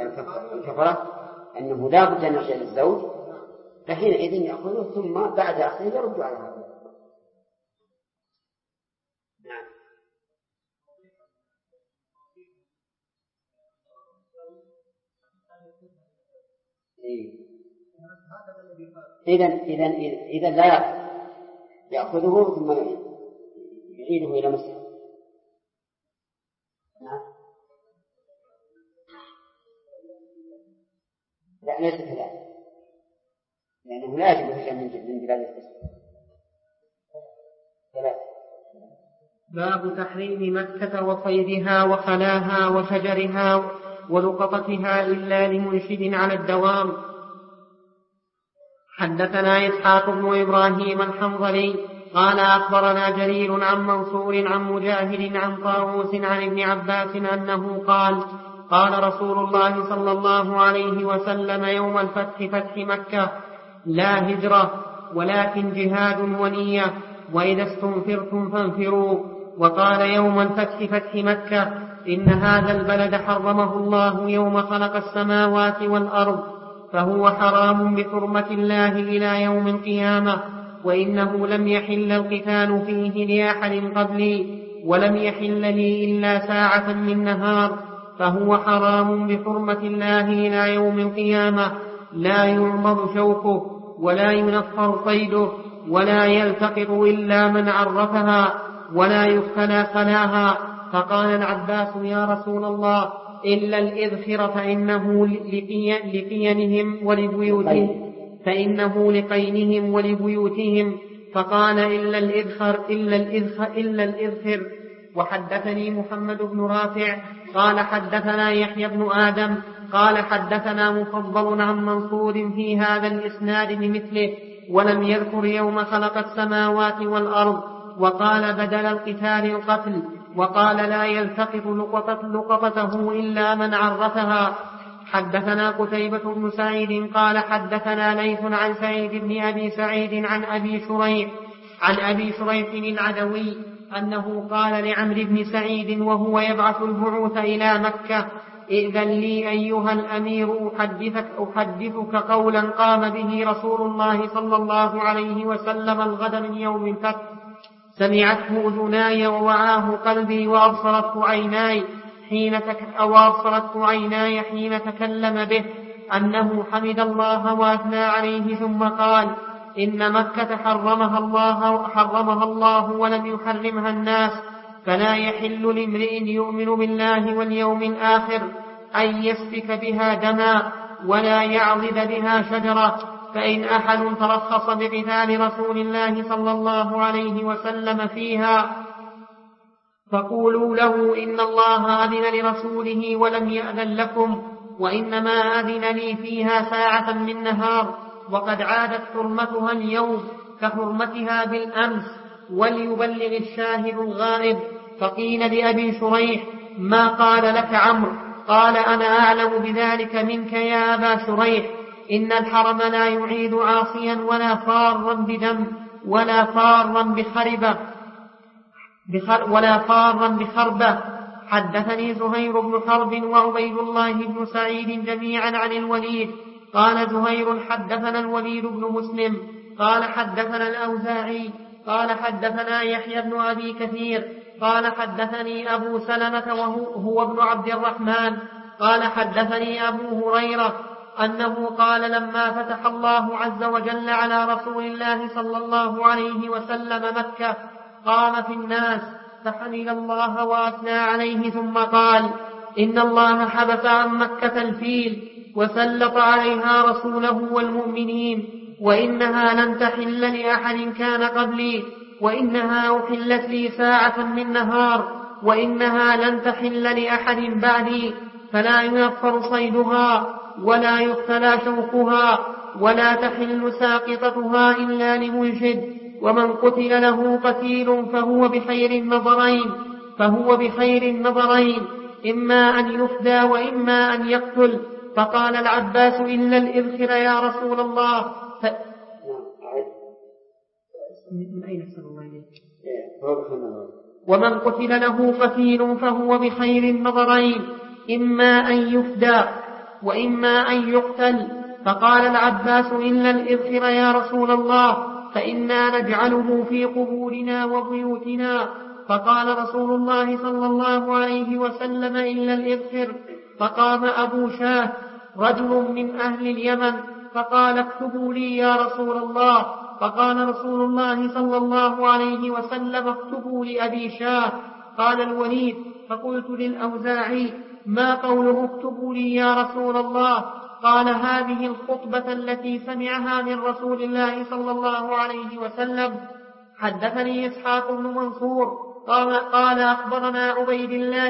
الكفرة أنه لا بد أن يرجع للزوج، فحينئذ يأخذه ثم بعد أخذه يرد على هذا. نعم. إذا لا يأخذه ثم يعيده إلى مصر. نعم. لا ليس كذلك، لأنه لا يجب الهجرة من بلاد الإسلام. باب تحريم مكة وصيدها وخلاها وشجرها ولقطتها إلا لمنشد على الدوام. حدثنا إسحاق بن إبراهيم الحنظلي قال أخبرنا جرير عن منصور عن مجاهد عن طاووس عن ابن عباس أنه قال قال رسول الله صلى الله عليه وسلم يوم الفتح فتح مكة لا هجرة ولكن جهاد ونية وإذا استنفرتم فانفروا. وقال يوم الفتح فتح مكة إن هذا البلد حرمه الله يوم خلق السماوات والأرض فهو حرام بحرمة الله إلى يوم القيامة، وإنه لم يحل القتال فيه لأحد قبلي ولم يحل لي إلا ساعة من نهار، فهو حرام بحرمة الله إلى يوم القيامة، لا يعمر شوكه ولا ينفر صيده ولا يلتقط إلا من عرفها ولا يختلى خلاها. فقال العباس يا رسول الله إلا الإذخر فإنه لقينهم ولبيوتهم. فقال إلا الإذخر. وحدثني محمد بن رافع قال حدثنا يحيى بن آدم قال حدثنا مفضل عن منصور في هذا الإسناد بمثله ولم يذكر يوم خلق السماوات والأرض، وقال بدل القتال القتل، وقال لا يلتقط لقطته إلا من عرفها. حدثنا قتيبة بن سعيد قال حدثنا ليث عن سعيد بن أبي سعيد عن أبي شريح العدوي أنه قال لعمرو بن سعيد وهو يبعث البعوث إلى مكة إذن لي أيها الأمير أحدثك قولا قام به رسول الله صلى الله عليه وسلم الغد من يوم الفتح، سمعته أذناي ووعاه قلبي وأبصرته عيناي حين تكلم به، أنه حمد الله وأثنى عليه ثم قال إن مكة حرمها الله ولم يحرمها الناس، فلا يحل لامرئ يؤمن بالله واليوم الآخر أن يسفك بها دما ولا يعضد بها شجرة. فإن أحد ترخص بقتال رسول الله صلى الله عليه وسلم فيها فقولوا له إن الله أذن لرسوله ولم يأذن لكم، وإنما أذن لي فيها ساعة من نهار، وقد عادت حرمتها اليوم كحرمتها بالأمس، وليبلغ الشاهد الغائب. فقيل لأبي شريح ما قال لك عمرو؟ قال أنا أعلم بذلك منك يا أبا شريح، إن الحرم لا يعيد عاصيا ولا فارا بدم ولا فارا بخربة. حدثني زهير بن حرب وعبيد الله بن سعيد جميعا عن الوليد قال زهير حدثنا الوليد بن مسلم قال حدثنا الأوزاعي قال حدثنا يحيى بن أبي كثير قال حدثني أبو سلمة وهو ابن عبد الرحمن قال حدثني أبو هريرة أنه قال لما فتح الله عز وجل على رسول الله صلى الله عليه وسلم مكة قام في الناس فحمد الله وأثنى عليه ثم قال إن الله حبس عن مكة الفيل وسلط عليها رسوله والمؤمنين، وإنها لن تحل لأحد كان قبلي، وإنها أحلت لي ساعة من نهار، وإنها لن تحل لأحد بعدي، فلا ينفر صيدها ولا يختلى شوكها ولا تحل ساقطتها إلا لمنشد، ومن قتل له قتيل فهو بخير النظرين إما أن يفدى وإما أن يقتل. فقال العباس إلا الإذخر يا رسول الله ومن قتل له قتيل فهو بخير النظرين إما أن يفدى وإما أن يقتل. فقال العباس: إلا الإذخر يا رسول الله، فإنا نجعله في قبورنا وبيوتنا. فقال رسول الله صلى الله عليه وسلم: إلا الإذخر. فقام أبو شاه رجل من أهل اليمن فقال: اكتبوا لي يا رسول الله. فقال رسول الله صلى الله عليه وسلم: اكتبوا لأبي شاه. قال الوليد: فقلت للأوزاعي: ما قوله اكتبوا لي يا رسول الله؟ قال: هذه الخطبة التي سمعها من رسول الله صلى الله عليه وسلم. حدثني إسحاق بن منصور قال أخبرنا عبيد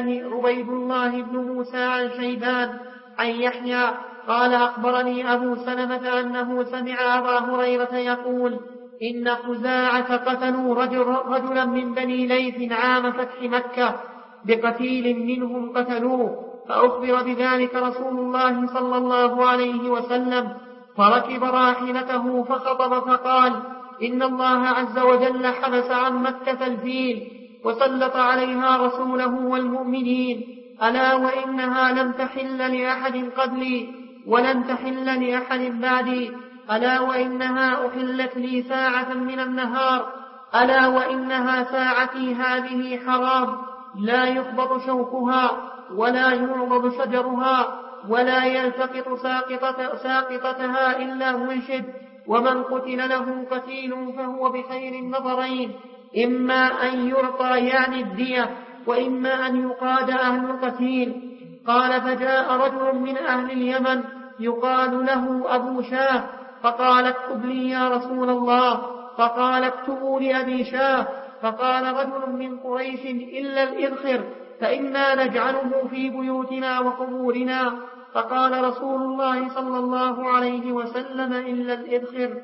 الله بن موسى عن شيبان عن يحيى قال أخبرني أبو سلمة أنه سمع أبا هريرة يقول: إن خزاعة قتلوا رجلا من بني ليث عام فتح مكة بقتيل منهم قتلوه، فأخبر بذلك رسول الله صلى الله عليه وسلم، فركب راحلته فخطب فقال: إن الله عز وجل حبس عن مكة الفيل وسلط عليها رسوله والمؤمنين، ألا وإنها لم تحل لأحد قبلي ولن تحل لأحد بعدي، ألا وإنها أحلت لي ساعة من النهار، ألا وإنها ساعتي هذه حرام، لا يخبط شوكها ولا يعضد شجرها ولا يلتقط ساقطتها إلا منشد، ومن قتل له قتيل فهو بخير النظرين، إما أن يعطى يعني الدية وإما أن يقاد أهل القتيل. قال: فجاء رجل من أهل اليمن يقال له أبو شاه فقال: اكتب لي يا رسول الله. فقال: اكتبوا لأبي شاه. فقال رجل من قريش: إلا الإذخر فإنا نجعله في بيوتنا وقبورنا. فقال رسول الله صلى الله عليه وسلم: إلا الإذخر.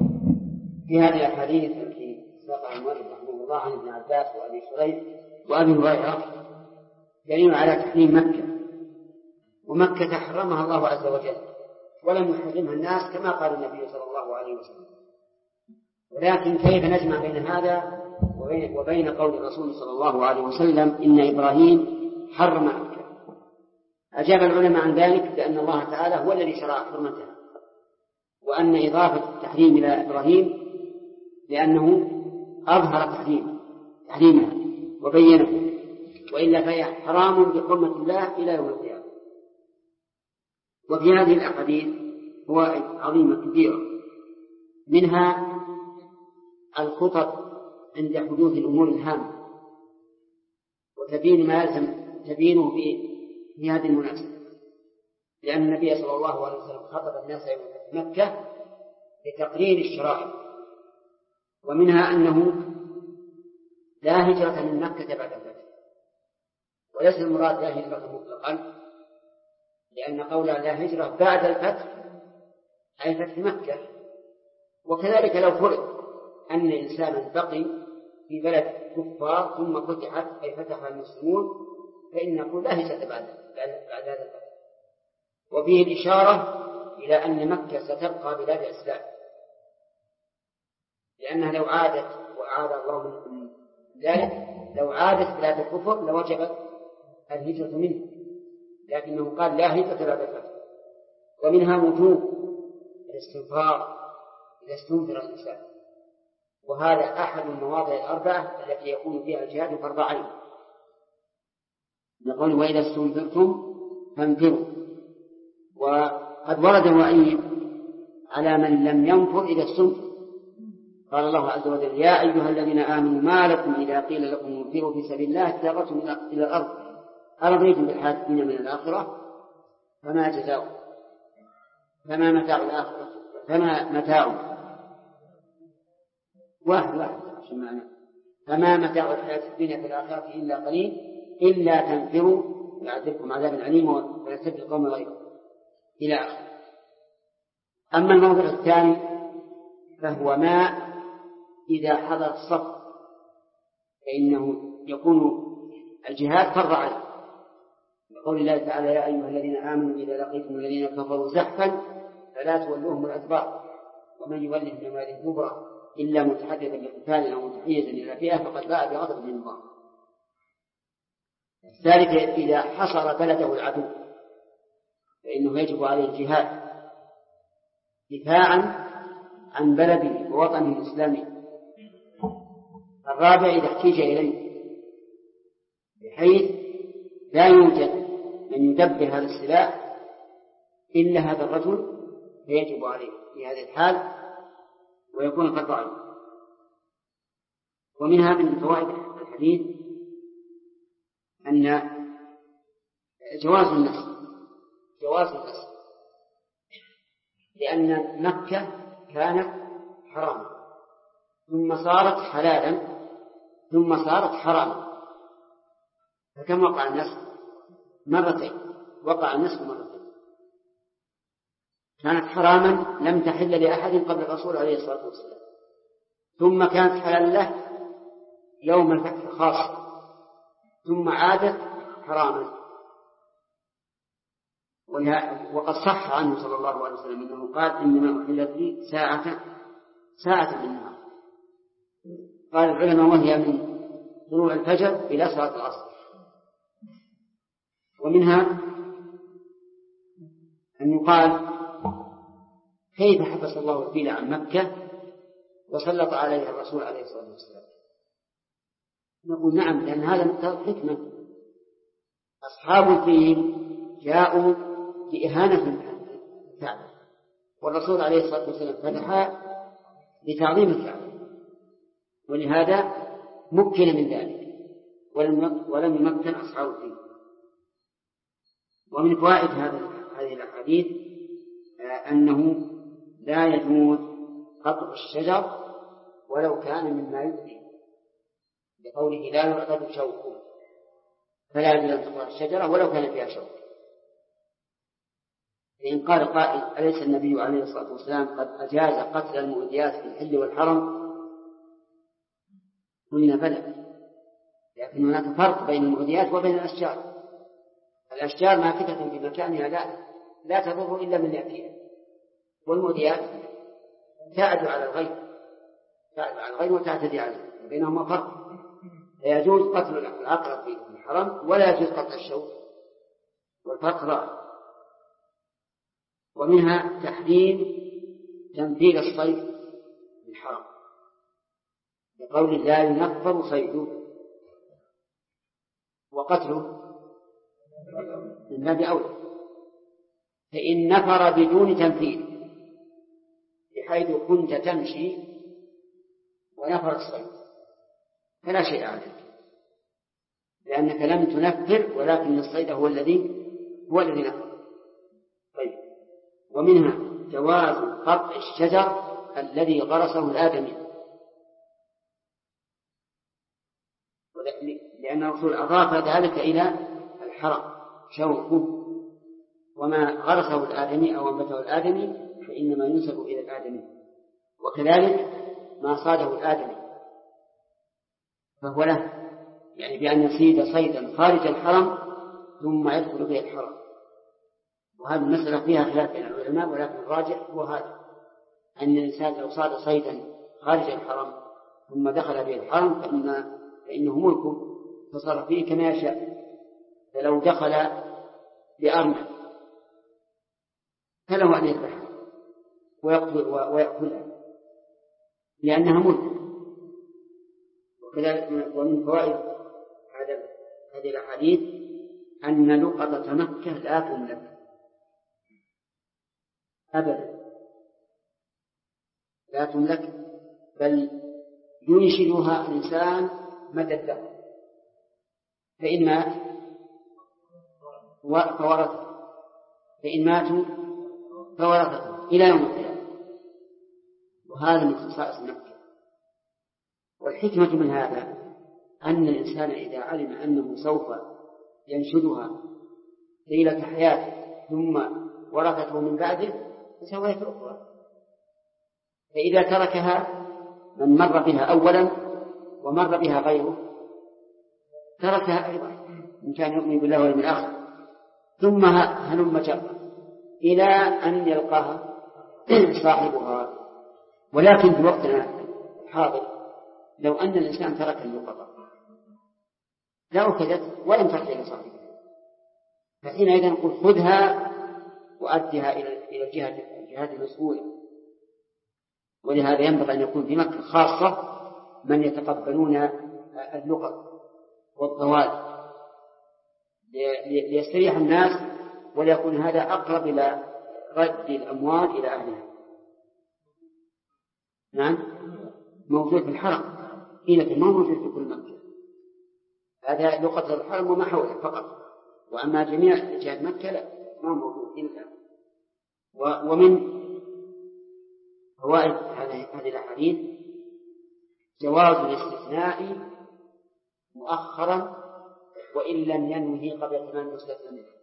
في هذه الأحاديث التي ساقها المؤلف رحمه الله عن ابن عباس وأبي شريح وأبي هريرة دليل على تحريم مكة، ومكة حرمها الله عز وجل ولم يحرمها الناس كما قال النبي صلى الله عليه وسلم. ولكن كيف نجمع بين هذا وبين قول الرسول صلى الله عليه وسلم: إن إبراهيم حرم مكة؟ أجاب العلماء عن ذلك بأن الله تعالى هو الذي شرع حرمته، وأن إضافة التحريم إلى إبراهيم لأنه أظهر تحريمها وبينه، وإلا فهي حرام بحرمة الله إلى يوم القيامة. وفي هذه الأحاديث فوائد عظيمة كثيرة، منها الخطط عند حدوث الأمور الهامة وتبين ما يلزم تبينه في هذه المناسبة، لأن النبي صلى الله عليه وسلم خطب الناس يوم مكة لتقرير الشرائع، ومنها أنه لا هجرة من مكة بعد الفتح، وليس المراد لا هجرة مطلقا، لأن قول لا هجرة بعد الفتح أي فتح مكة. وكذلك لو فرض أن إنسانا بقي في بلد كفار ثم فتحت أي فتح المسلمون، فإن نقول لا هجرة بعد هذا الفتح. وفيه الإشارة إلى أن مكة ستبقى بلاد الإسلام، لأنها لو عادت وأعاد الله من ذلك لو عادت بلاد الكفر لوجبت الهجرة منه، لكنه قال لا هجرة بعد الفتح. ومنها وجوب الاستنفار إذا استنفر الإنسان، وهذا أحد المواضع الأربعة التي يكون فيها الجهاد فرض عين، نقول: وإذا استنفرتم فانفروا. وقد ورد وعيد على من لم ينفر إذا استنفر، قال الله عز وجل: يا أيها الذين آمنوا ما لكم إذا قيل لكم انفروا في سبيل الله اتجهتم إلى الأرض أرضيتم بالحياة الدنيا من الآخرة فما جزاؤكم فما متاع الآخرة فما متاع فما متاع الحياة الدنيا في الآخرة إلا قليل إلا تنفروا يعذبكم عذاب أليم ويستبدل قوم غيره إلى آخره. أما الموضوع الثاني فهو ما إذا حضر الصف فإنه يكون الجهاد فرض عين، بقول الله تعالى: يا أيها الذين آمنوا إذا لقيتم الذين كفروا زحفا فلا تولوهم الأدبار ومن يولهم يومئذ دبره إلا متحدثا لقتال أو متحيزا إلى فئة فقد باء بغضب من الله. الثالث إذا حصر بلده العدو فإنه يجب عليه الجهاد دفاعا عن بلده ووطنه الإسلامي. الرابع إذا احتيج إليه بحيث لا يوجد من يدبر هذا السلاح إلا هذا الرجل فيجب عليه في هذه الحال ويكون قد ضعيف. ومنها من فوائد الحديث أن جواز النسل لأن مكة كانت حراما ثم صارت حلالا ثم صارت حراما، فكم وقع النسل؟ مرتين. وقع النسل مرتين، كانت حراما لم تحل لأحد قبل الرسول عليه الصلاة والسلام، ثم كانت حلال له يوم الفتح خاصة، ثم عادت حراما. وقد صح عنه صلى الله عليه وسلم أنه قال إنما أحلت لي ساعة من النهار. قال العلماء وهي من طلوع الفجر إلى صلاة العصر. ومنها أن يقال كيف حبس الله الفيل عن مكة وسلط عليها الرسول عليه الصلاة والسلام؟ نقول نعم، لأن هذا مقتضى حكمة. أصحاب الفيل جاءوا بإهانة الكعبة، والرسول عليه الصلاة والسلام فتح لتعظيم الكعبة، ولهذا مكن من ذلك ولم يمكن أصحاب الفيل. ومن فوائد هذه الأحاديث أنه لا يجوز قطع الشجر ولو كان مما يؤذي، لقوله لا يعقد شوكه، فلا يجوز أن تقطع الشجرة ولو كان فيها شوك. فإن قال قائل أليس النبي عليه الصلاة والسلام قد أجاز قتل المؤذيات في الحل والحرم؟ قلنا بلى، لكن هناك فرق بين المؤذيات وبين الأشجار. الأشجار ماكثة في مكانها لا تضر إلا من يأتيها، والمؤذيات تعد على الغير وتعتدي عليه، بينهما فرق. فيجوز قتل العقرب في الحرم ولا يجوز قتل الشوك، والفرق رائع. ومنها تحريم تنفيذ الصيد في الحرم، بقول لا ينفر صيده، وقتله من باب أولى. فإن نفر بدون تنفيذ بحيث كنت تمشي ونفر الصيد فلا شيء عليك، لأنك لم تنفر ولكن الصيد هو الذي نفر. طيب. ومنها جواز قطع الشجر الذي غرسه الآدمي، لأن الرسول أضاف ذلك إلى الحرم شوكه، وما غرسه الآدمي أو أنبته الآدمي فإنما ينسب إلى الآدمي، وكذلك ما صاده الآدمي فهو له، يعني بأن يصيد صيدا خارج الحرم ثم يدخل به الحرم. وهذه المسألة فيها خلاف بين العلماء، ولكن الراجح هو هذا، أن الإنسان لو صاد صيدا خارج الحرم ثم دخل به الحرم فإنه ملكه تصرف فيه كما يشاء. فلو دخل بأرنب فله أن يذبحها ويأكلها لأنها ملك. وكذلك ومن فوائد هذه الأحاديث أن لقطة مكة لا تملك أبدا، لا تملك، بل ينشدها الإنسان مدى الدهر، فإن مات فورثه، فإن ماتوا فورثته إلى يوم القيامة. وهذا من خصائص مكة. والحكمة من هذا أن الإنسان إذا علم أنه سوف ينشدها طيلة حياته ثم ورثته من بعده فسوف يتركها، فإذا تركها من مر بها أولا ومر بها غيره تركها أيضا إن كان يؤمن بالله واليوم الآخر، ثم هلم جرا إلى أن يلقاها صاحبها. ولكن في وقتنا الحاضر لو أن الإنسان ترك اللقطة لا أكدت ولم ترجع لصاحبها، فحينئذ نقول خذها يؤديها إلى الجهات المسؤولة. ولهذا ينبغي أن يكون في مكة خاصة من يتقبلون اللقط والضوال ليستريح الناس، وليكون هذا أقرب إلى رد الأموال إلى أهلها. نعم، موجود في الحرم، لكن ما موجود في كل مكة. هذا لقطة الحرم وما حوله فقط، وأما جميع جهات مكة لا، ما موجود إلا. ومن فوائد هذه الأحاديث جواز الاستثناء مؤخرا وإن لم ينوه قبل تمام المستثنى منه.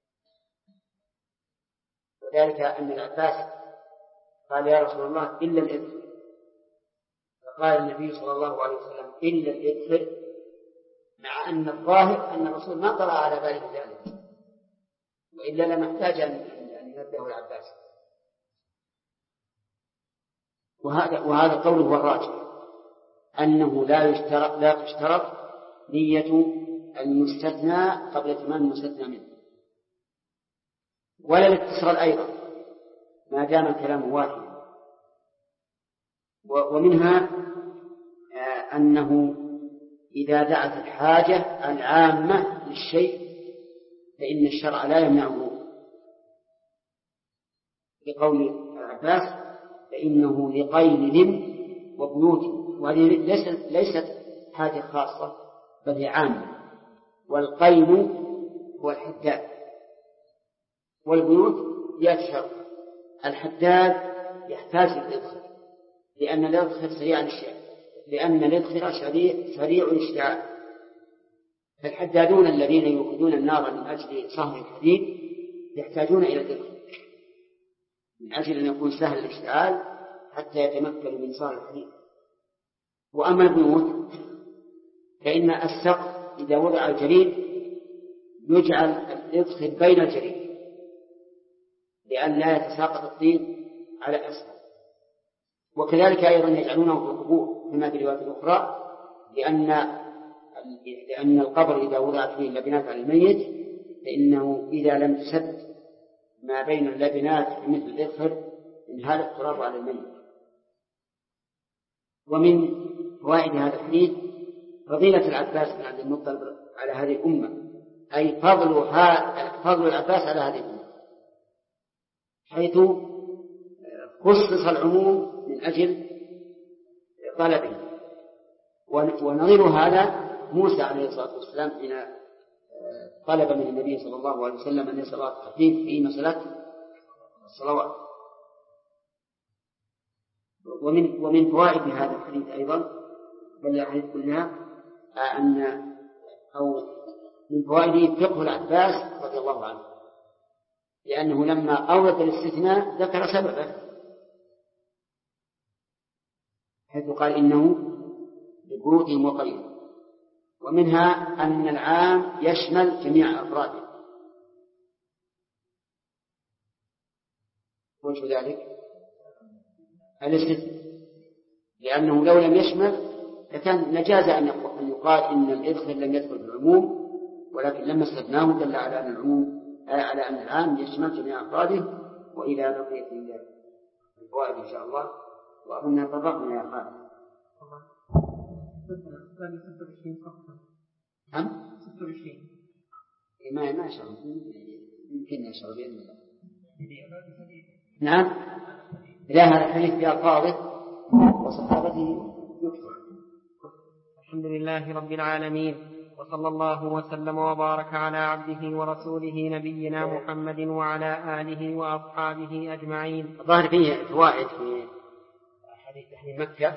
وذلك أن العباس قال يا رسول الله إلا الإذخر، فقال النبي صلى الله عليه وسلم إلا الإذخر، مع أن الظاهر أن الرسول ما طرأ على باله ذلك، وإلا لما احتاج أن ينبه العباس. وهذا قوله هو الراجح، أنه لا تشترط نية المستثنى قبل تمام المستثنى منه، ولا الاتصال أيضا ما دام الكلام واحدا. ومنها أنه إذا دعت الحاجة العامة للشيء فإن الشرع لا يمنعه، لقول العباس فإنه لقيل وبيوت، وهذه ليست حاجة خاصة بل هي عامة. والقيل هو الحداد، والبيوت يشرب. الحداد يحتاج للإدخل لأن الإدخل سريع الاشتعال. فالحدادون الذين يوقدون النار من أجل صهر الحديد يحتاجون إلى الإدخل من أجل أن يكون سهل الاشتعال حتى يتمكنوا من صهر الحديد. وأما البيوت فإن السقف إذا وضع الجريد يجعل الإدخل بين الجريد لأن لا يتساقط الطين على أسفل. وكذلك أيضا يجعلونه في القبور كما في الروايات الأخرى، لأن القبر إذا وضعت فيه اللبنات على الميت فإنه إذا لم تسد ما بين اللبنات مثل الإدخل انهال التراب على الميت. ومن فوائد هذا الحديث فضيلة العباس بن عبد المطلب على هذه الأمة، أي فضل العباس على هذه الأمة، حيث خصص العموم من أجل طلبه. ونظير هذا موسى عليه الصلاة والسلام حين طلب من النبي صلى الله عليه وسلم أن يسأل التخفيف في مسألة الصلوات. ومن فوائد هذا الحديث أيضا بل الحديث كلها من فوائده فقه العباس رضي الله عنه، لأنه لما أورد الاستثناء ذكر سببه، حيث قال إنه لبيوتهم وقريب. ومنها أن العام يشمل جميع أفراده. وش ذلك؟ الاستثناء، لأنه لو لم يشمل لكان نجاز أن يقال إن الإدخل لم يدخل في العموم، ولكن لما استثناه دل على أن العموم على أن العام يشمل جميع أفراده. وإلى بقية الفوائد إن شاء الله، وأظن طبقنا يا خالد. هم؟ 26 ما شاء الله يمكن نشر بإذن الله. نعم، لا هذا الحديث بألفاظه وصحابته يكثر. الحمد لله رب العالمين، وصلى الله وسلم وبارك على عبده ورسوله نبينا محمد وعلى آله وأصحابه أجمعين. ظهر فيه فوائد في حديث أهل مكة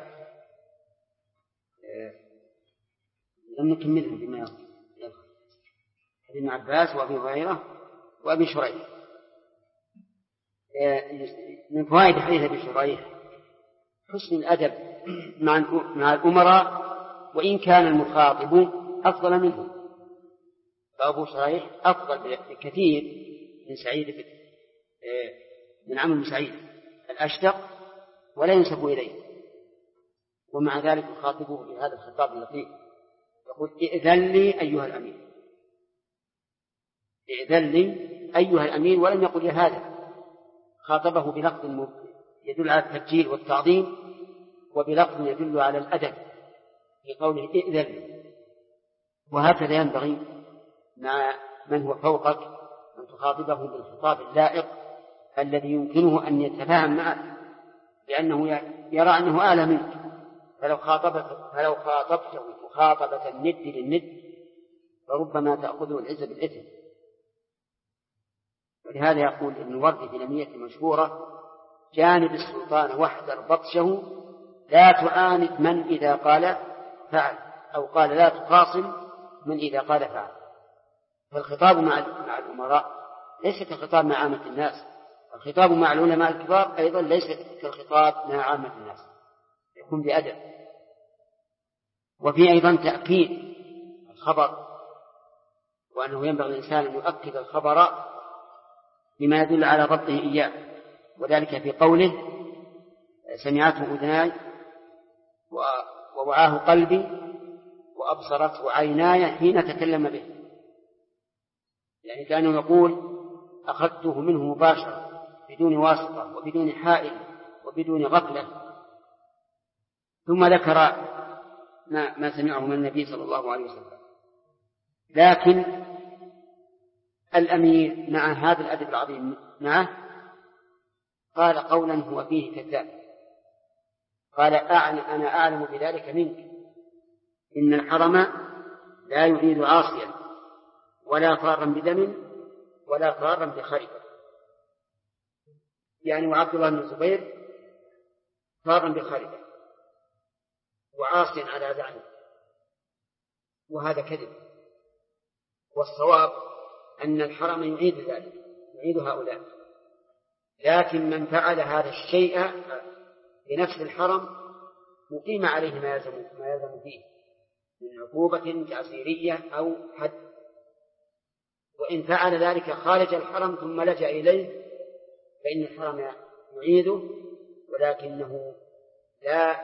لم نكملها بما يقول حديث ابن عباس وأبي هريرة وأبي شريح. من فوائد حديث أبي شريح حسن الأدب مع الأمراء وإن كان المخاطب أفضل منه. فأبو شريح أفضل بكثير من سعيد من عمرو بن سعيد الأشدق ولا ينسب إليه، ومع ذلك يخاطبه بهذا الخطاب اللطيف، يقول ائذن لي أيها الأمير، ائذن لي أيها الأمير، ولم يقل يا هذا، خاطبه بلفظ يدل على التبجيل والتعظيم، وبلفظ يدل على الأدب في قوله ائذن لي. وهكذا ينبغي مع من هو فوقك أن تخاطبه بالخطاب اللائق الذي يمكنه أن يتفاهم معه، لأنه يرى أنه أعلى منك. فلو خاطبته مخاطبة الند للند فربما تأخذه العزة بالإثم. ولهذا يقول ابن وردي في لمية مشهورة: جانب السلطان واحذر بطشه، لا تعاند من إذا قال فعل، أو قال لا تخاصم من إذا قال فعل. فالخطاب مع الأمراء ليس كخطاب مع عامة الناس، الخطاب مع العلماء الكبار أيضا ليس كالخطاب مع عامة الناس، يكون بأدب. وفي أيضا تأكيد الخبر، وأنه ينبغي الإنسان أن يؤكد الخبر بما يدل على ضبطه إياه، وذلك في قوله: سمعته أذناي ووعاه قلبي وأبصرته عيناي حين تكلم به. يعني كأنه يقول: أخذته منه مباشرة بدون واسطة وبدون حائل وبدون غفلة. ثم ذكر ما سمعه من النبي صلى الله عليه وسلم. لكن الأمير مع هذا الأدب العظيم معه قال قولا هو فيه كذاب، قال: أنا أعلم بذلك منك، إن الحرم لا يعيد عاصيا ولا فارا بدم ولا فارا بخربة. يعني وعبد الله بن الزبير فارا بخربة وعاصيا على زعمه، وهذا كذب. والصواب أن الحرم يعيد ذلك، يعيد هؤلاء، لكن من فعل هذا الشيء بنفس الحرم مقيم عليه ما يلزم فيه من عقوبة تعزيرية أو حد. وإن فعل ذلك خارج الحرم ثم لجأ إليه فإن الحرم يعيده، ولكنه لا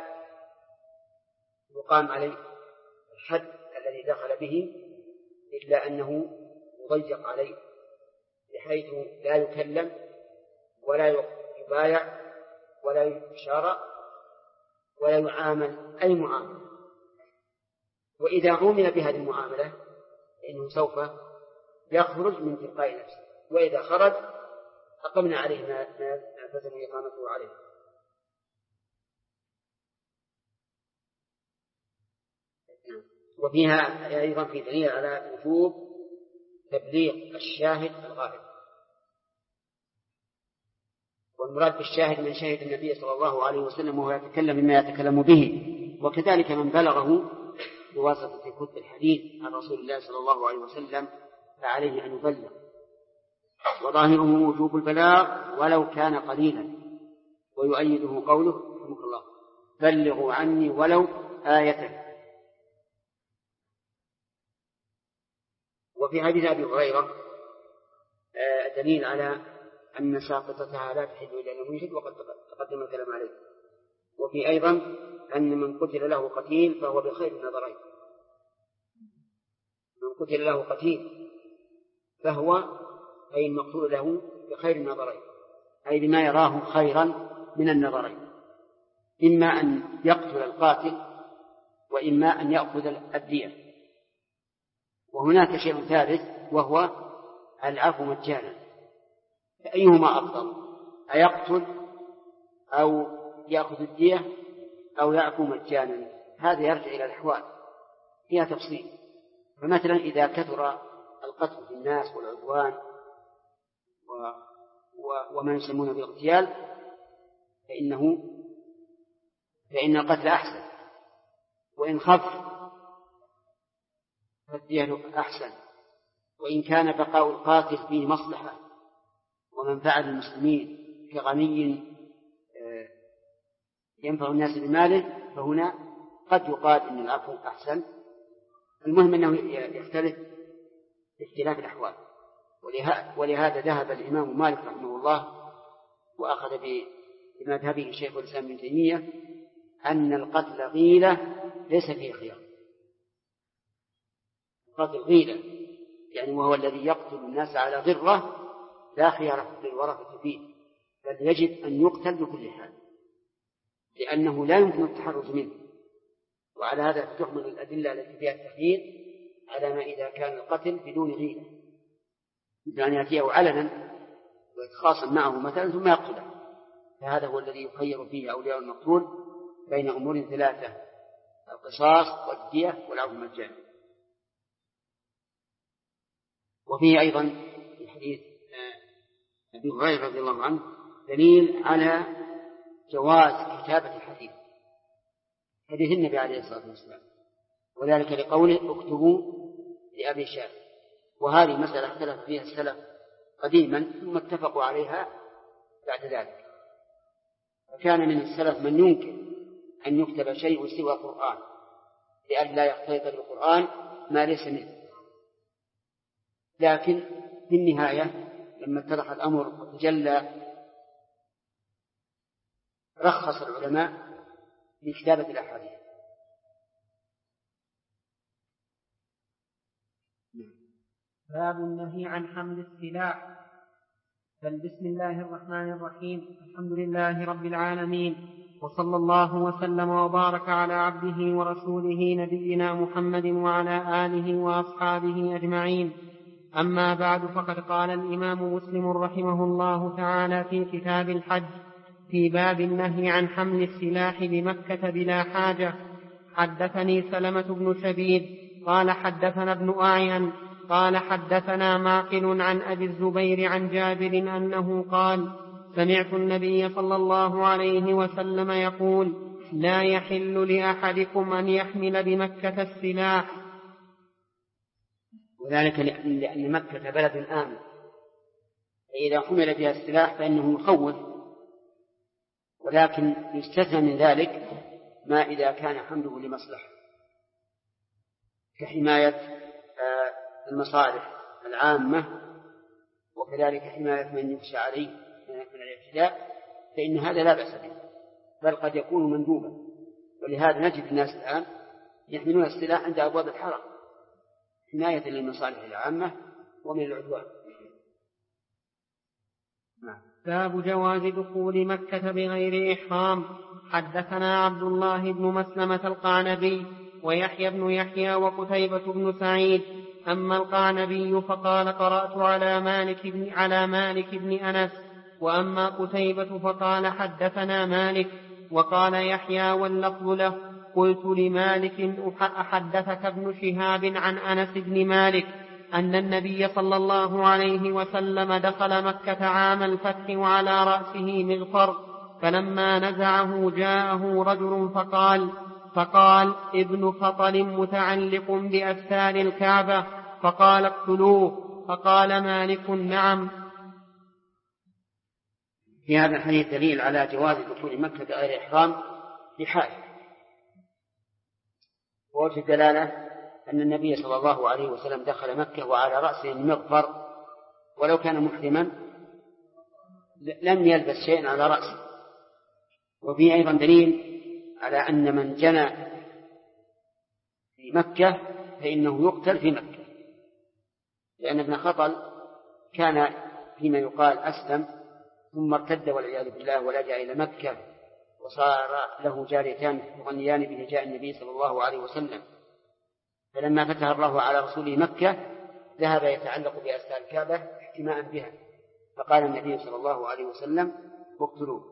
يقام عليه الحد الذي دخل به، إلا أنه يضيق عليه بحيث لا يكلم ولا يبايع ولا يشارع ولا يعامل أي معاملة. وإذا عمل بهذه المعاملة فإنه سوف يخرج من تلقاء نفسه، وإذا خرج أقمنا عليه ما التزم إقامته عليه. وفيها أيضا في دليل على وجوب تبليغ الشاهد الغائب. والمراد بالشاهد من شهد النبي صلى الله عليه وسلم وهو يتكلم بما يتكلم به، وكذلك من بلغه بواسطة كتب الحديث عن رسول الله صلى الله عليه وسلم فعليه أن يبلغ. وظاهره وجوب البلاغ ولو كان قليلا، ويؤيده قوله رحمه الله: بلغوا عني ولو آية. وفي حديث أبي هريرة دليل على أن ساقطتها لا تحل إلا المنشد، وقد تقدم الكلام عليه. وفي أيضا أن من قتل له قتيل فهو بخير النظرين. من قتل له قتيل فهو أي المقتول له بخير النظرين، أي بما يراه خيرا من النظرين، إما أن يقتل القاتل وإما أن يأخذ الدية. وهناك شيء ثالث وهو العفو مجانا، فأيهما أفضل؟ أيقتل أو يأخذ الدية أو يعفو مجانا؟ هذا يرجع إلى الأحوال فيها تفصيل. فمثلا إذا كثر القتل في الناس والعدوان وما يسمونه بالاغتيال فإن القتل أحسن، وإن خف فالدية أحسن. وإن كان بقاء القاتل فيه مصلحة ومنفعة للمسلمين كغني ينفع الناس بماله فهنا قد يقال إن العفو أحسن. المهم أنه يختلف باختلاف الأحوال. ولهذا ذهب الإمام مالك رحمه الله وأخذ بمذهبه شيخ الإسلام ابن تيمية أن القتل غيلة ليس فيه خيار. القتل غيلة يعني وهو الذي يقتل الناس على غرة لا خيار للورثة فيه، بل يجب أن يقتل بكل حال، لأنه لا يمكن التحرز منه. وعلى هذا تحمل الأدلة التي فيها التخيير على ما إذا كان القتل بدون غيبة، مثل أن يأتيه علنا ويتخاصم معه مثلا ثم يقتله، فهذا هو الذي يخير فيه أولياء المقتول بين أمور ثلاثة: القصاص والدية والعفو المجاني. وفيه أيضا في حديث أبي هريرة رضي الله عنه دليل على جواز كتابة الحديث، حديث النبي عليه الصلاة والسلام، وذلك لقوله اكتبوا لأبي شاب. وهذه مسألة اختلف فيها السلف قديما ثم اتفقوا عليها بعد ذلك. وكان من السلف من ينكر أن يكتب شيء سوى القرآن لئلا يختلط بالقرآن ما ليس منه، لكن في النهاية لما اتضح الأمر وتجلى رخص العلماء بكتابة الأحاديث. باب النهي عن حمل السلاح. بسم الله الرحمن الرحيم. الحمد لله رب العالمين، وصلى الله وسلم وبارك على عبده ورسوله نبينا محمد وعلى آله وأصحابه أجمعين. أما بعد، فقد قال الإمام مسلم رحمه الله تعالى في كتاب الحج في باب النهي عن حمل السلاح بمكة بلا حاجة: حدثني سلمة بن شبيب قال حدثنا ابن أعين قال حدثنا معقل عن أبي الزبير عن جابر أنه قال: سمعت النبي صلى الله عليه وسلم يقول: لا يحل لأحدكم أن يحمل بمكة السلاح. وذلك لأن مكة بلد آمن، فإذا حمل بها السلاح فإنه يخوف، ولكن يستثنى من ذلك ما إذا كان حمله لمصلحة كحماية المصالح العامة، وكذلك حماية من يخشى عليه من الاعتداء، فإن هذا لا بأس به، بل قد يكون مندوبا. ولهذا نجد الناس الآن يحملون السلاح عند أبواب الحرم حماية للمصالح العامة ومن العدوان. باب جواز دخول مكة بغير إحرام. حدثنا عبد الله بن مسلمة القعنبي ويحيى بن يحيى وقتيبة بن سعيد. أما القعنبي فقال: قرأت على مالك بن أنس. وأما قتيبة فقال: حدثنا مالك. وقال يحيى واللفظ له: قلت لمالك: أحدثك ابن شهاب عن أنس بن مالك أن النبي صلى الله عليه وسلم دخل مكة عام الفتح وعلى رأسه مغفر، فلما نزعه جاءه رجل فقال: ابن فطل متعلق بأستار الكعبة، فقال: اقتلوه. فقال مالك: نعم. في هذا الحديث دليل على جواز دخول مكة بغير إحرام بحاجة. ووجه الدلالة أن النبي صلى الله عليه وسلم دخل مكة وعلى رأسه المغفر، ولو كان محرما لم يلبس شيئا على رأسه. وفيه أيضا دليل على أن من جنى في مكة فإنه يقتل في مكة، لأن ابن خطل كان فيما يقال أسلم ثم ارتد والعياذ بالله ولجأ إلى مكة، وصار له جاريتان تغنيان بهجاء النبي صلى الله عليه وسلم، فلما فتح الله على رسوله مكة ذهب يتعلق بأستار الكعبة احتماء بها، فقال النبي صلى الله عليه وسلم: اقتلوه.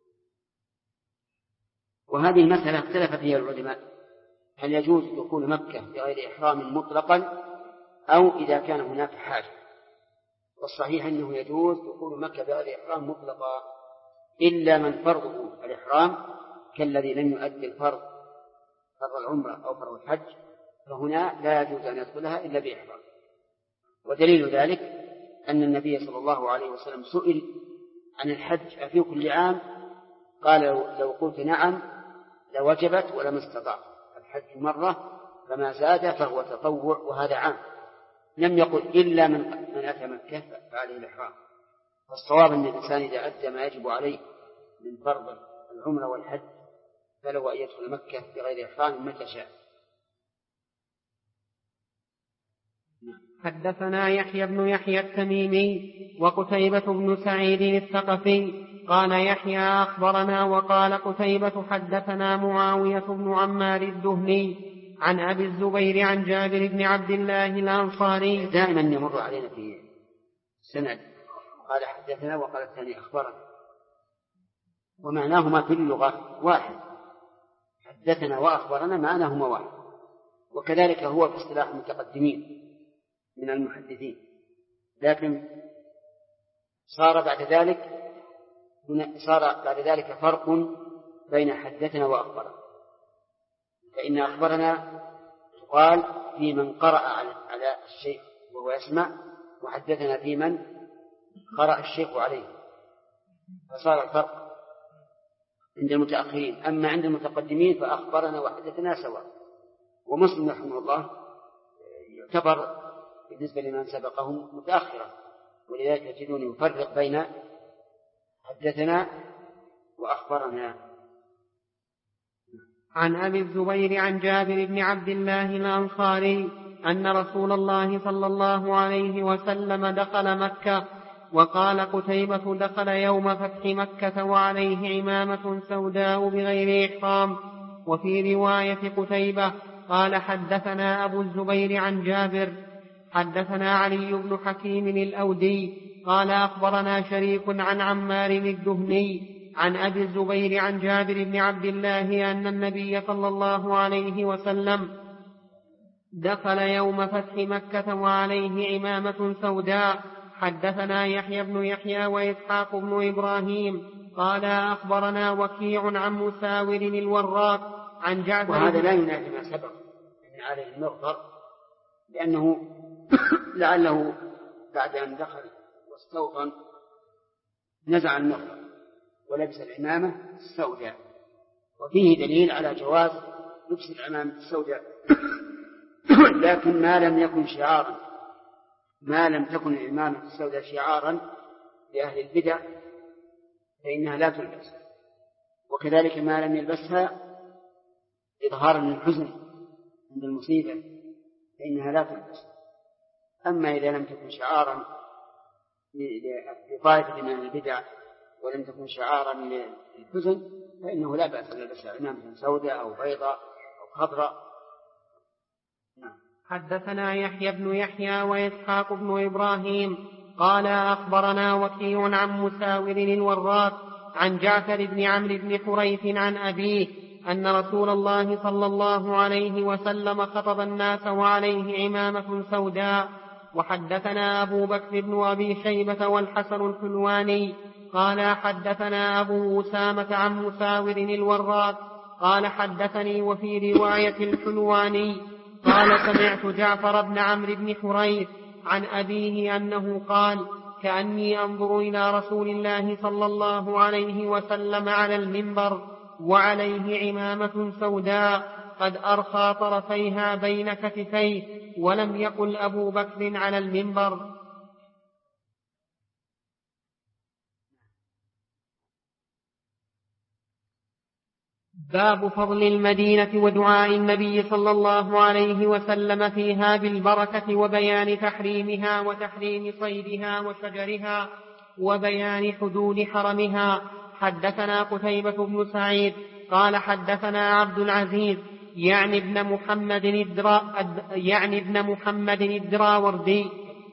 وهذه المسألة اختلف فيها العلماء: هل يجوز دخول مكة بغير إحرام مطلقا أو إذا كان هناك حاجة؟ والصحيح أنه يجوز دخول مكة بغير إحرام مطلقا، إلا من فرضه الإحرام كالذي لم يؤدي فرض العمرة أو فرض الحج، فهنا لا يجوز أن يدخلها إلا بإحرام. ودليل ذلك أن النبي صلى الله عليه وسلم سئل عن الحج أفي كل عام؟ قال: لو قلت نعم لوجبت ولم استطاع. الحج مرة فما زاد فهو تطوع، وهذا عام. لم يقل إلا من أتى مكة فعليه الإحرام. فالصواب أن الإنسان إذا أدى ما يجب عليه من فرض العمرة والحج فله أن يدخل مكة بغير إحرام متى شاء. حدثنا يحيى بن يحيى التميمي وقتيبة بن سعيد الثقفي قال يحيى أخبرنا وقال قتيبة حدثنا معاوية بن عمار الدهني عن أبي الزبير عن جابر بن عبد الله الأنصاري. دائما يمر علينا في سند قال حدثنا وقال الثاني أخبرنا، ومعناهما في اللغة واحد، حدثنا وأخبرنا معناهما واحد، وكذلك هو في اصطلاح المتقدمين من المحدثين. لكن صار بعد ذلك فرق بين حدثنا وأخبرنا، فإن أخبرنا تقال في من قرأ على الشيخ وهو يسمع، وحدثنا في من قرأ الشيخ عليه، فصار الفرق عند المتأخرين. أما عند المتقدمين فأخبرنا وحدثنا سواء. ومسلم رحمه الله يعتبر بالنسبة لمن سبقهم متأخرا، ولذلك تجدون يفرق بين حدثنا وأخبرنا. عن أبي الزبير عن جابر بن عبد الله الأنصاري أن رسول الله صلى الله عليه وسلم دخل مكة. وقال قتيبة دخل يوم فتح مكة وعليه عمامة سوداء بغير إحرام. وفي رواية قتيبة قال حدثنا أبو الزبير عن جابر حدثنا علي بن حكيم الأودي قال أخبرنا شريك عن عمار الدهني عن أبي الزبير عن جابر بن عبد الله أن النبي صلى الله عليه وسلم دخل يوم فتح مكة وعليه عمامة سوداء. حدثنا يحيى بن يحيى وإسحاق بن إبراهيم قال أخبرنا وكيع عن مساور الوراق عن جعفر. وهذا لا ينافي ما سبق من عليه المغفر، لأنه لعله بعد أن دخل واستوطن نزع المغفر ولبس العمامة السوداء، وفيه دليل على جواز لبس العمامة السوداء. لكن ما لم يكن شعارا، ما لم تكن العمامة السوداء شعارا لأهل البدع فإنها لا تلبس، وكذلك ما لم يلبسها إظهارا للحزن عند المصيبة فإنها لا تلبس. أما إذا لم تكن شعارا لطائفة من البدع ولم تكن شعارا للحزن فإنه لا بأس لبس عمامة سوداء أو بيضاء أو خضراء. حدثنا يحيى بن يحيى وإسحاق بن إبراهيم قال أخبرنا وكيع عن مساور الوراق عن جعفر بن عمرو بن حريث عن أبيه أن رسول الله صلى الله عليه وسلم خطب الناس وعليه عمامة سوداء. وحدثنا أبو بكر بن أبي شيبة والحسن الحلواني قال حدثنا أبو أسامة عن مساور الوراق قال حدثني وفي رواية الحلواني قال سمعت جعفر بن عمرو بن حريث عن أبيه أنه قال كأني أنظر إلى رسول الله صلى الله عليه وسلم على المنبر وعليه عمامة سوداء قد أرخى طرفيها بين كتفيه، ولم يقل أبو بكر على المنبر. باب فضل المدينة ودعاء النبي صلى الله عليه وسلم فيها بالبركة وبيان تحريمها وتحريم صيدها وشجرها وبيان حدود حرمها. حدثنا قتيبة بن سعيد قال حدثنا عبد العزيز يعني ابن محمد الدراوردي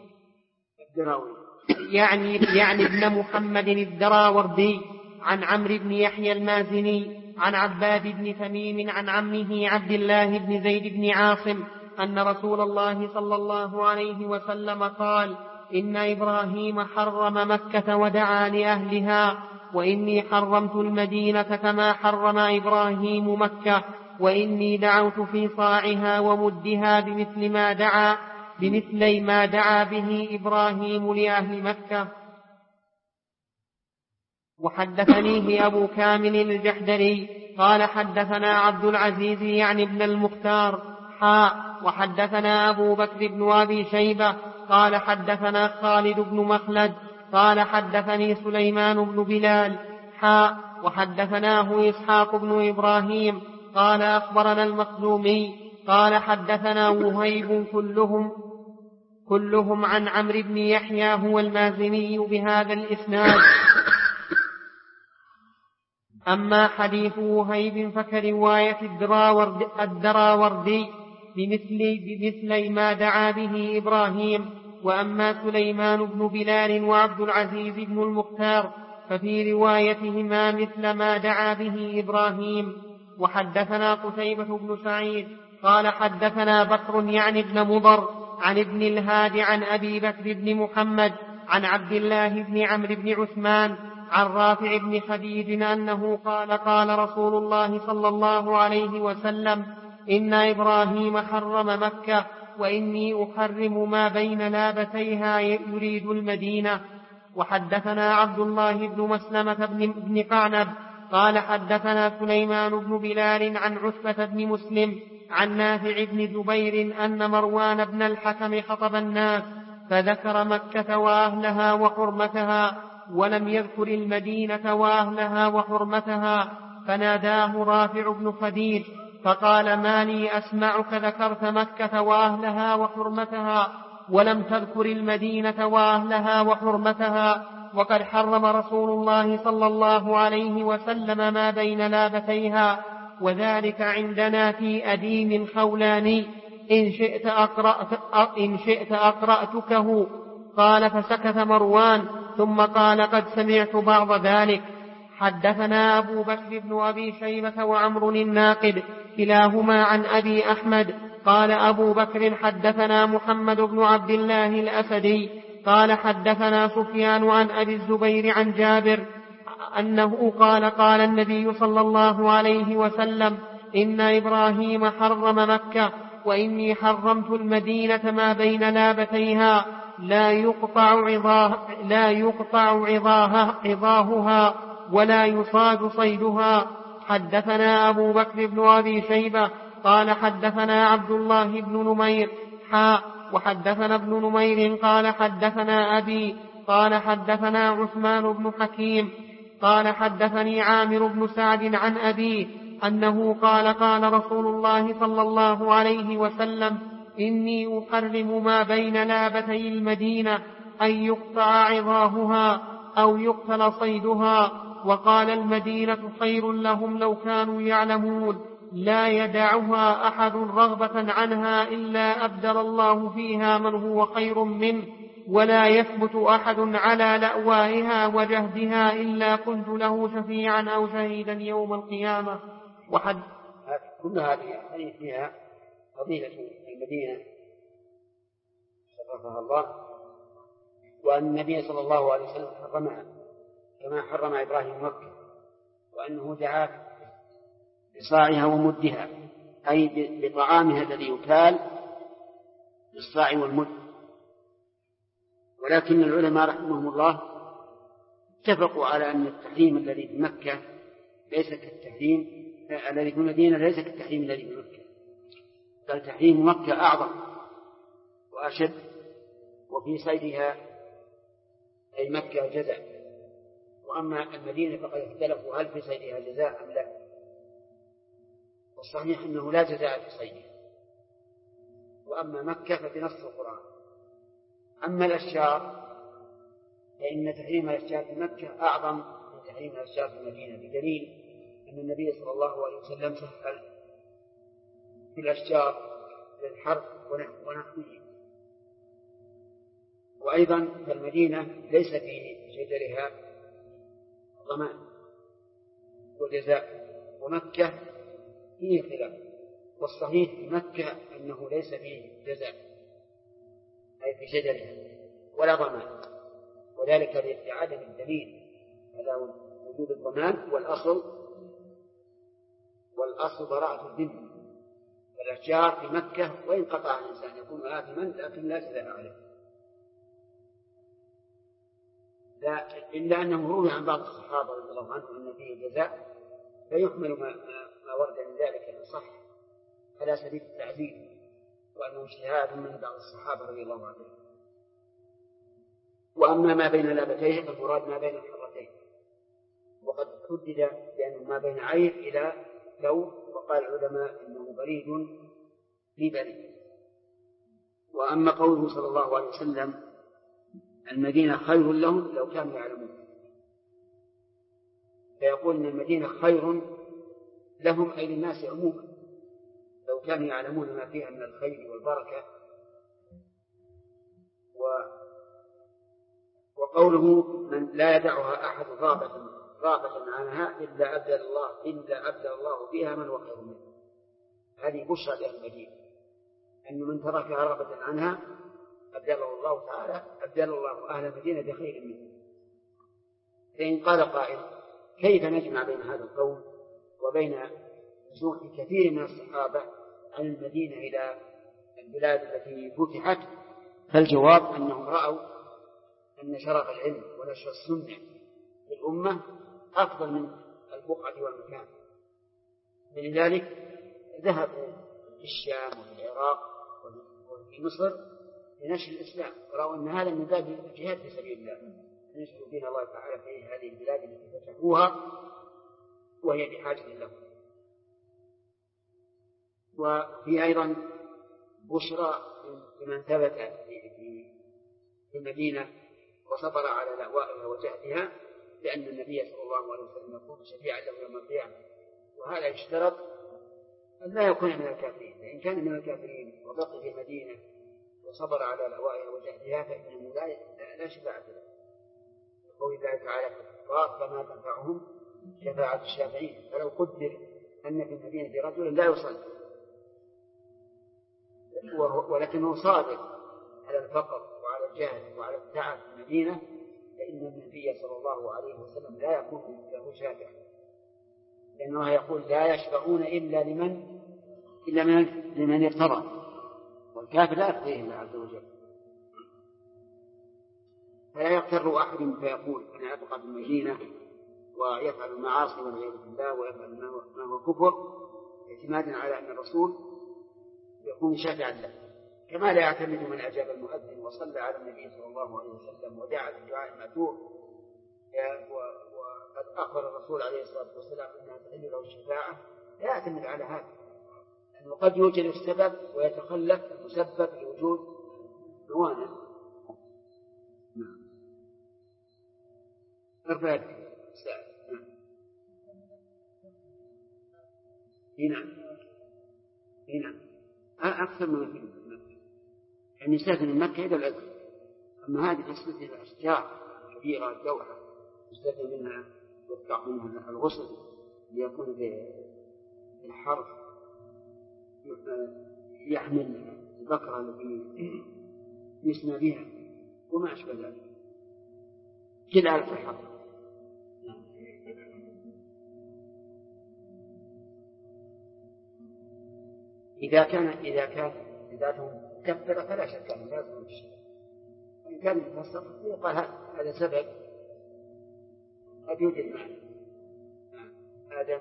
عن عمرو بن يحيى المازني عن عباد بن تميم عن عمه عبد الله بن زيد بن عاصم أن رسول الله صلى الله عليه وسلم قال إن إبراهيم حرم مكة ودعا لأهلها، وإني حرمت المدينة كما حرم إبراهيم مكة، وإني دعوت في صاعها ومدها بمثل ما دعا به إبراهيم لأهل مكة. وحدثنيه أبو كامل الجحدري قال حدثنا عبد العزيز يعني ابن المختار وحدثنا أبو بكر بن أبي شيبة قال حدثنا خالد بن مخلد قال حدثني سليمان بن بلال وحدثناه إسحاق بن إبراهيم قال أخبرنا المخزومي قال حدثنا وهيب كلهم عن عمرو بن يحيى هو المازني بهذا الإسناد. أما حديث وهيب فكرواية الدراوردي بمثل ما دعا به إبراهيم. وأما سليمان بن بلال وعبد العزيز بن المختار ففي روايتهما مثل ما دعا به إبراهيم. وحدثنا قتيبة بن سعيد قال حدثنا بكر يعني ابن مضر عن ابن الهاد عن أبي بكر بن محمد عن عبد الله بن عمرو بن عثمان عن رافع بن خديج أنه قال قال رسول الله صلى الله عليه وسلم إن إبراهيم حرم مكة وإني أحرم ما بين لابتيها يريد المدينة. وحدثنا عبد الله بن مسلمة بن قعنب قال حدثنا سليمان بن بلال عن عتبة بن مسلم عن نافع بن جبير أن مروان بن الحكم خطب الناس فذكر مكة وأهلها وحرمتها ولم يذكر المدينة وأهلها وحرمتها، فناداه رافع بن خديج فقال ما لي أسمعك ذكرت مكة وأهلها وحرمتها ولم تذكر المدينة وأهلها وحرمتها، وقد حرم رسول الله صلى الله عليه وسلم ما بين لابتيها، وذلك عندنا في أديم الخولاني إن شئت أقرأتكه. قال فسكت مروان ثم قال قد سمعت بعض ذلك. حدثنا أبو بكر بن أبي شيبة وعمر الناقد كلاهما عن أبي أحمد قال أبو بكر حدثنا محمد بن عبد الله الأسدي قال حدثنا سفيان عن أبي الزبير عن جابر أنه قال قال النبي صلى الله عليه وسلم إن إبراهيم حرم مكة وإني حرمت المدينة ما بين لابتيها لا يقطع عظاهها ولا يصاد صيدها. حدثنا أبو بكر بن أبي شيبة قال حدثنا عبد الله بن نمير وحدثنا ابن نمير قال حدثنا أبي قال حدثنا عثمان بن حكيم قال حدثني عامر بن سعد عن أبيه أنه قال قال رسول الله صلى الله عليه وسلم إني أحرم ما بين لابتي المدينة أن يقطع عظاهها أو يقتل صيدها. وقال المدينة خير لهم لو كانوا يعلمون لا يدعها أحد رغبة عنها إلا أبدل الله فيها من هو خير منه ولا يثبت أحد على لأوائها وجهدها إلا كنت له شفيعا أو شهيدا يوم القيامة. كل هذه فيها فضيلة المدينة شرفها الله، وأن النبي صلى الله عليه وسلم حرمها كما حرم إبراهيم مكة، وأنه دعا بصاعها ومدها أي بطعامها الذي يكال بالصاع والمد. ولكن العلماء رحمهم الله اتفقوا على أن التحريم الذي في مكة ليس كالتحريم الذي في المدينة ليس كالتحريم الذي في مكة، بل تحريم مكة أعظم وأشد، وفي صيدها أي مكة جزاء، وأما المدينة فقد اختلفوا هل في صيدها جزاء أم لا، والصحيح أنه لا جزاء في صيدها، وأما مكة فبنص القرآن. أما الأشجار فإن تحريم الأشجار في مكة أعظم من تحريم الأشجار في المدينة، بدليل أن النبي صلى الله عليه وسلم سهل في الأشجار للحرث ونحوه. وأيضا فالمدينة ليس في شجرها ضمان وجزاء، ومكة فيه خلاف، والصحيح في مكة أنه ليس فيه جزاء أي في شجرها ولا ضمان، وذلك لعدم الدليل على وجود الضمان، والأصل براءة الذمة. فالأشجار في مكة وإن قطع الإنسان يكون آثما لكن لا جزاء عليه، إلا أنه روي عن بعض الصحابة رضي الله عنهم أن فيه جزاء، فيحمل ما ورد من ذلك إن صح على سبيل التعزيز، وأنه اجتهاد من بعض الصحابة رضي الله عنهم. وأما ما بين لابتيه فالمراد ما بين الحرتين، وقد حدد بأنه ما بين عين إلى ثوب، وقال العلماء إنه بريد في بريد. وأما قوله صلى الله عليه وسلم المدينة خير لهم لو كانوا يعلمون، فيقول إن المدينة خير لهم أي للناس عموما لو كانوا يعلمون ما فيها من الخير والبركة. وقوله من لا يدعها أحد رغبة عنها إلا أبدل الله فيها من هو خير منه. هذه بشرى لأهل المدينة أن من تركها رغبة عنها أبدله الله تعالى أهل المدينة بخير منه. فإن قال قائل كيف نجمع بين هذا القول وبين نزوح كثير من الصحابة عن المدينة إلى البلاد التي فتحت؟ فالجواب أنهم رأوا أن شرف العلم ونشر السنة في الأمة أفضل من البقعة والمكان، لذلك ذهبوا في الشام وفي العراق وفي مصر لنشر الإسلام، ورأوا أن هذا من باب الجهاد في سبيل الله نشر دين الله تعالى في هذه البلاد التي فتحوها وهي بحاجة له. وفي أيضا بشرى لمن ثبت في المدينة وصبر على لأوائها وجهدها لأن النبي صلى الله عليه وسلم يكون شفيعا له يوم القيامة، وهذا يشترط أن لا يكون من الكافرين، فإن كان من الكافرين وبقي في المدينة وصبر على لأوائها وجهدها فإنه لا شفاعة له. يقول الله تعالى في الكفار فما تنفعهم شفاعة الشافعين. فلو قدر أن في المدينة رجل لا يصلي ولكنه صادق على الفقر وعلى الجهل وعلى التعب في المدينة فإن النبي صلى الله عليه وسلم لا يكون له شافع، لأنه يقول لا يشفعون إلا لمن ارتضى، والكافر لا يرضيه الله عز وجل. فلا يغتر أحد فيقول أنا أبقى في المدينة ويفعل المعاصي والعياذ بالله ويفعل ما هو كفر اعتمادا على أن الرسول يكون شافعا له، كما لا يعتمد من أجاب المؤذن وصلى على النبي صلى الله عليه وسلم ودعا بالدعاء المأثور وقد أخبر الرسول عليه الصلاة والسلام أنها تحل له الشفاعة، لا يعتمد على هذا، لأنه قد يوجد السبب ويتخلف المسبب لوجود موانع. هنا أكثر من مكة، يعني يسافر من مكة إلى العزم، أما هذه تسلسل الأشجار كبيرة الجوحة يستفيد منها يقطع منها الغسل ليكون في الحرف يحمل البكرة التي يسمى بها وما أشبه ذلك كل آلة الحرف. إذا كان ذاتهم مكفرة فلا شك أنه لازم الشيء، وإن كان يفسر يقال هذا سبب قد يوجد معه آدم.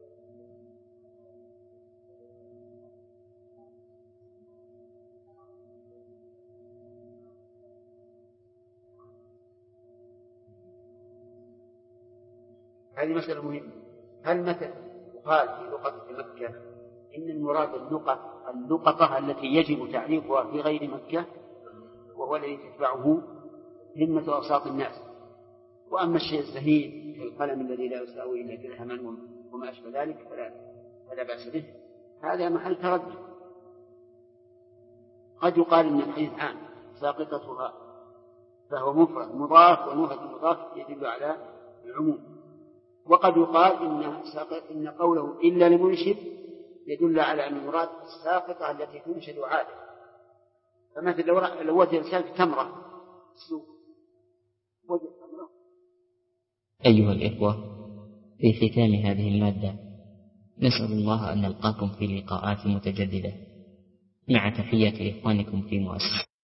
هذه مسألة مهمة. هل متى يقال في لقطة مكة إن المراد اللقطة التي يجب تعريفها في غير مكة وهو الذي تتبعه همة أوساط الناس، وأما الشيء الزهيد كالقلم الذي لا يساوي إلا درهما وما أشبه ذلك فلا بأس به، هذا محل تردد. قد يقال إن الحديث عام ساقطتها فهو مفرد مضاف، والمفرد المضاف يدل على العموم، وقد يقال إن قوله إلا لمنشد يدل على أن المراد الساقطة التي تنشد عادة، فمثل لو وجد إنسان تمرة السوق وجد تمرة. أيها الإخوة، في ختام هذه المادة نسأل الله أن نلقاكم في لقاءات متجددة مع تحية إخوانكم في مؤسسة